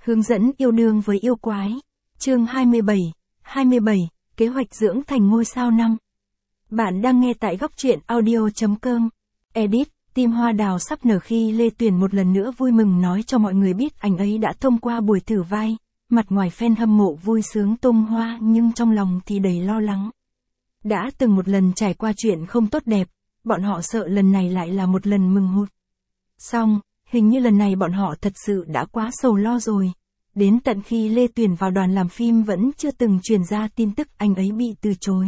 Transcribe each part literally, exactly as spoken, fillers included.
Hướng dẫn yêu đương với yêu quái. Chương hai mươi bảy, hai mươi bảy, kế hoạch dưỡng thành ngôi sao năm. Bạn đang nghe tại góc truyện audio chấm com. Edit, tim hoa đào sắp nở khi Lê Tuyền một lần nữa vui mừng nói cho mọi người biết anh ấy đã thông qua buổi thử vai. Mặt ngoài fan hâm mộ vui sướng tung hoa nhưng trong lòng thì đầy lo lắng. Đã từng một lần trải qua chuyện không tốt đẹp, bọn họ sợ lần này lại là một lần mừng hụt. Xong, hình như lần này bọn họ thật sự đã quá sầu lo rồi. Đến tận khi Lê Tuyền vào đoàn làm phim vẫn chưa từng truyền ra tin tức anh ấy bị từ chối.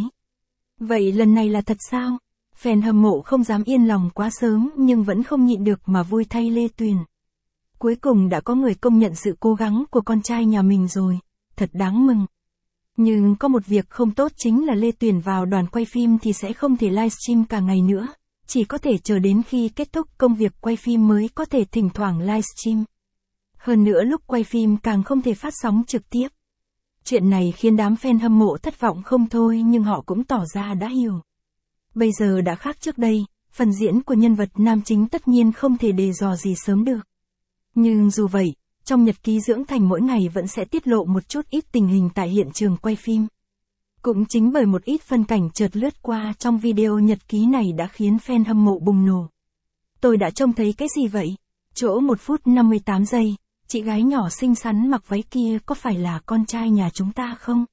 Vậy lần này là thật sao? Fan hâm mộ không dám yên lòng quá sớm nhưng vẫn không nhịn được mà vui thay Lê Tuyền. Cuối cùng đã có người công nhận sự cố gắng của con trai nhà mình rồi, thật đáng mừng. Nhưng có một việc không tốt chính là Lê Tuyền vào đoàn quay phim thì sẽ không thể livestream cả ngày nữa, chỉ có thể chờ đến khi kết thúc công việc quay phim mới có thể thỉnh thoảng livestream. Hơn nữa lúc quay phim càng không thể phát sóng trực tiếp. Chuyện này khiến đám fan hâm mộ thất vọng không thôi nhưng họ cũng tỏ ra đã hiểu. Bây giờ đã khác trước đây, phần diễn của nhân vật nam chính tất nhiên không thể đề dò gì sớm được. Nhưng dù vậy, trong nhật ký dưỡng thành mỗi ngày vẫn sẽ tiết lộ một chút ít tình hình tại hiện trường quay phim. Cũng chính bởi một ít phân cảnh chợt lướt qua trong video nhật ký này đã khiến fan hâm mộ bùng nổ. Tôi đã trông thấy cái gì vậy? Chỗ một phút năm mươi tám giây, chị gái nhỏ xinh xắn mặc váy kia có phải là con trai nhà chúng ta không?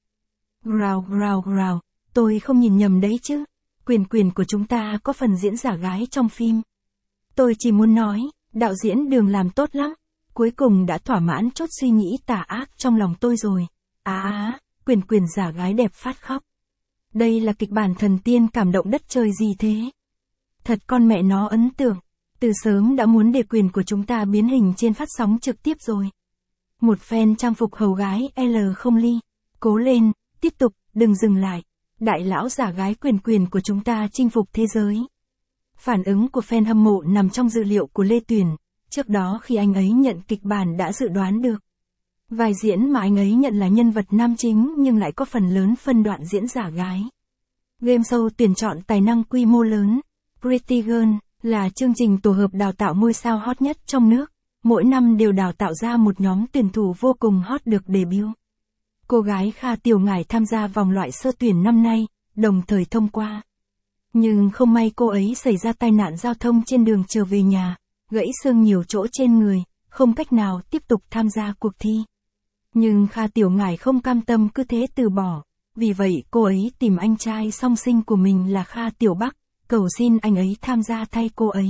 Rào rào rào, tôi không nhìn nhầm đấy chứ. Quyền quyền của chúng ta có phần diễn giả gái trong phim. Tôi chỉ muốn nói, đạo diễn Đường làm tốt lắm. Cuối cùng đã thỏa mãn chốt suy nghĩ tà ác trong lòng tôi rồi. Á á, quyền quyền giả gái đẹp phát khóc. Đây là kịch bản thần tiên cảm động đất trời gì thế? Thật con mẹ nó ấn tượng. Từ sớm đã muốn để quyền của chúng ta biến hình trên phát sóng trực tiếp rồi. Một fan trang phục hầu gái L không ly. Cố lên, tiếp tục, đừng dừng lại. Đại lão giả gái quyền quyền của chúng ta chinh phục thế giới. Phản ứng của fan hâm mộ nằm trong dự liệu của Lê Tuyền. Trước đó khi anh ấy nhận kịch bản đã dự đoán được. Vai diễn mà anh ấy nhận là nhân vật nam chính nhưng lại có phần lớn phân đoạn diễn giả gái. Game show tuyển chọn tài năng quy mô lớn. Pretty Girl là chương trình tổ hợp đào tạo ngôi sao hot nhất trong nước. Mỗi năm đều đào tạo ra một nhóm tuyển thủ vô cùng hot được debut. Cô gái Kha Tiểu Ngải tham gia vòng loại sơ tuyển năm nay, đồng thời thông qua. Nhưng không may cô ấy xảy ra tai nạn giao thông trên đường trở về nhà, gãy xương nhiều chỗ trên người, không cách nào tiếp tục tham gia cuộc thi. Nhưng Kha Tiểu Ngải không cam tâm cứ thế từ bỏ, vì vậy cô ấy tìm anh trai song sinh của mình là Kha Tiểu Bắc, cầu xin anh ấy tham gia thay cô ấy.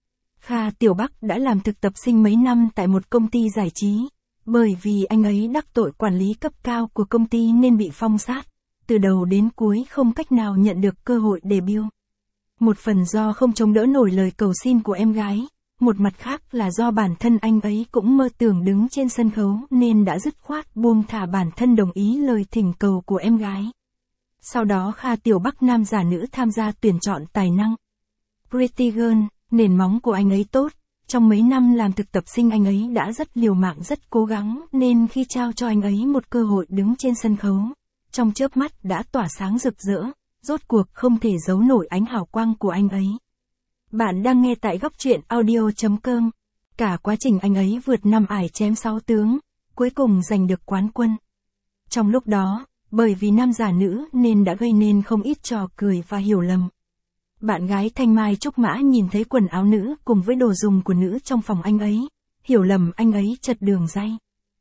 Kha Tiểu Bắc đã làm thực tập sinh mấy năm tại một công ty giải trí. Bởi vì anh ấy đắc tội quản lý cấp cao của công ty nên bị phong sát, từ đầu đến cuối không cách nào nhận được cơ hội debut. Một phần do không chống đỡ nổi lời cầu xin của em gái, một mặt khác là do bản thân anh ấy cũng mơ tưởng đứng trên sân khấu nên đã dứt khoát buông thả bản thân đồng ý lời thỉnh cầu của em gái. Sau đó Kha Tiểu Bắc nam giả nữ tham gia tuyển chọn tài năng. Pretty Girl, nền móng của anh ấy tốt. Trong mấy năm làm thực tập sinh anh ấy đã rất liều mạng rất cố gắng nên khi trao cho anh ấy một cơ hội đứng trên sân khấu, trong chớp mắt đã tỏa sáng rực rỡ, rốt cuộc không thể giấu nổi ánh hào quang của anh ấy. Bạn đang nghe tại góc truyện audio chấm com. Cả quá trình anh ấy vượt năm ải chém sáu tướng, cuối cùng giành được quán quân. Trong lúc đó, bởi vì nam giả nữ nên đã gây nên không ít trò cười và hiểu lầm. Bạn gái Thanh Mai Trúc Mã nhìn thấy quần áo nữ cùng với đồ dùng của nữ trong phòng anh ấy, hiểu lầm anh ấy chật đường ray.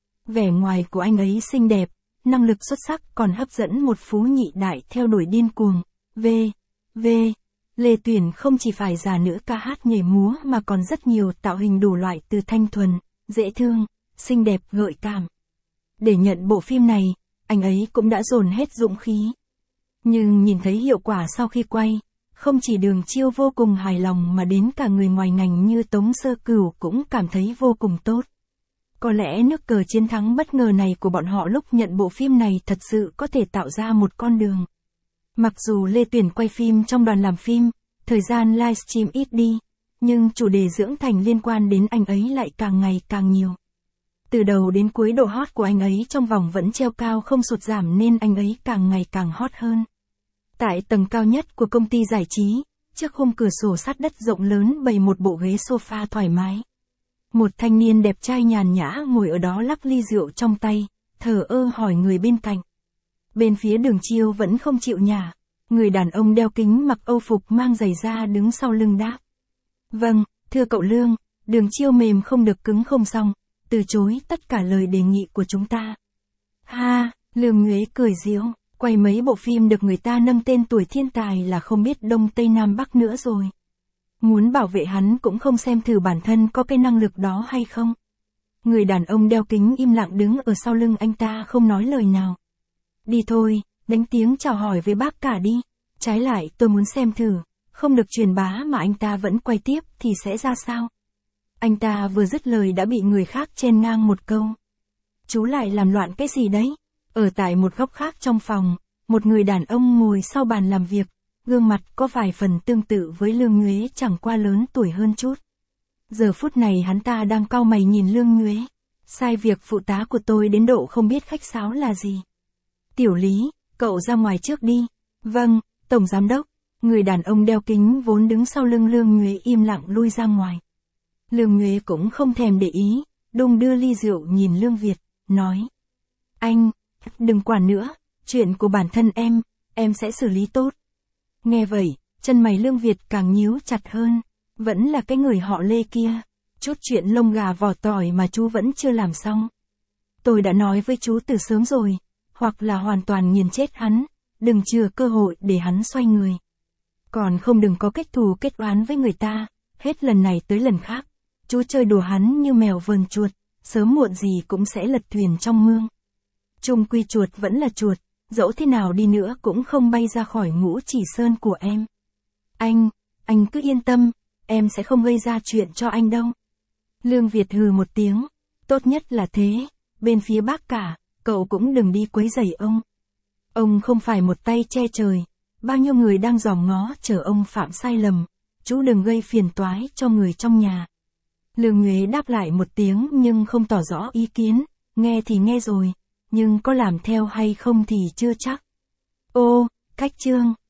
Vẻ ngoài của anh ấy xinh đẹp, năng lực xuất sắc còn hấp dẫn một phú nhị đại theo đuổi điên cuồng. V. V. Lê Tuyền không chỉ phải giả nữ ca hát nhảy múa mà còn rất nhiều tạo hình đủ loại từ thanh thuần, dễ thương, xinh đẹp gợi cảm. Để nhận bộ phim này, anh ấy cũng đã dồn hết dũng khí. Nhưng nhìn thấy hiệu quả sau khi quay, không chỉ Đường Chiêu vô cùng hài lòng mà đến cả người ngoài ngành như Tống Sơ Cửu cũng cảm thấy vô cùng tốt. Có lẽ nước cờ chiến thắng bất ngờ này của bọn họ lúc nhận bộ phim này thật sự có thể tạo ra một con đường. Mặc dù Lê Tuyền quay phim trong đoàn làm phim, thời gian livestream ít đi, nhưng chủ đề dưỡng thành liên quan đến anh ấy lại càng ngày càng nhiều. Từ đầu đến cuối độ hot của anh ấy trong vòng vẫn treo cao không sụt giảm nên anh ấy càng ngày càng hot hơn. Tại tầng cao nhất của công ty giải trí, trước khung cửa sổ sát đất rộng lớn bày một bộ ghế sofa thoải mái. Một thanh niên đẹp trai nhàn nhã ngồi ở đó lắc ly rượu trong tay, thờ ơ hỏi người bên cạnh. Bên phía Đường Chiêu vẫn không chịu nhả. Người đàn ông đeo kính mặc âu phục mang giày da đứng sau lưng đáp. Vâng, thưa cậu Lương, Đường Chiêu mềm không được cứng không xong, từ chối tất cả lời đề nghị của chúng ta. Ha, Lương Nhuế cười giễu, quay mấy bộ phim được người ta nâng tên tuổi thiên tài là không biết Đông Tây Nam Bắc nữa rồi. Muốn bảo vệ hắn cũng không xem thử bản thân có cái năng lực đó hay không. Người đàn ông đeo kính im lặng đứng ở sau lưng anh ta không nói lời nào. Đi thôi, đánh tiếng chào hỏi với bác cả đi. Trái lại tôi muốn xem thử, không được truyền bá mà anh ta vẫn quay tiếp thì sẽ ra sao. Anh ta vừa dứt lời đã bị người khác chen ngang một câu. Chú lại làm loạn cái gì đấy? Ở tại một góc khác trong phòng, một người đàn ông ngồi sau bàn làm việc, gương mặt có vài phần tương tự với Lương Nhuế chẳng qua lớn tuổi hơn chút. Giờ phút này hắn ta đang cau mày nhìn Lương Nhuế. Sai việc phụ tá của tôi đến độ không biết khách sáo là gì. Tiểu Lý, cậu ra ngoài trước đi. Vâng, Tổng Giám Đốc. Người đàn ông đeo kính vốn đứng sau lưng Lương Nhuế im lặng lui ra ngoài. Lương Nhuế cũng không thèm để ý, đung đưa ly rượu nhìn Lương Việt, nói. Anh, đừng quản nữa, chuyện của bản thân em, em sẽ xử lý tốt. Nghe vậy, chân mày Lương Việt càng nhíu chặt hơn, vẫn là cái người họ Lê kia, chút chuyện lông gà vỏ tỏi mà chú vẫn chưa làm xong. Tôi đã nói với chú từ sớm rồi, hoặc là hoàn toàn nghiền chết hắn, đừng chừa cơ hội để hắn xoay người. Còn không đừng có kết thù kết oán với người ta, hết lần này tới lần khác, chú chơi đùa hắn như mèo vờn chuột, sớm muộn gì cũng sẽ lật thuyền trong mương. Chung quy chuột vẫn là chuột, dẫu thế nào đi nữa cũng không bay ra khỏi ngũ chỉ sơn của em. Anh, anh cứ yên tâm, em sẽ không gây ra chuyện cho anh đâu. Lương Việt hừ một tiếng, tốt nhất là thế, bên phía bác cả, cậu cũng đừng đi quấy rầy ông. Ông không phải một tay che trời, bao nhiêu người đang dòm ngó chờ ông phạm sai lầm, chú đừng gây phiền toái cho người trong nhà. Lương Nhuế đáp lại một tiếng nhưng không tỏ rõ ý kiến, nghe thì nghe rồi, nhưng có làm theo hay không thì chưa chắc. Ô, Cách Trương.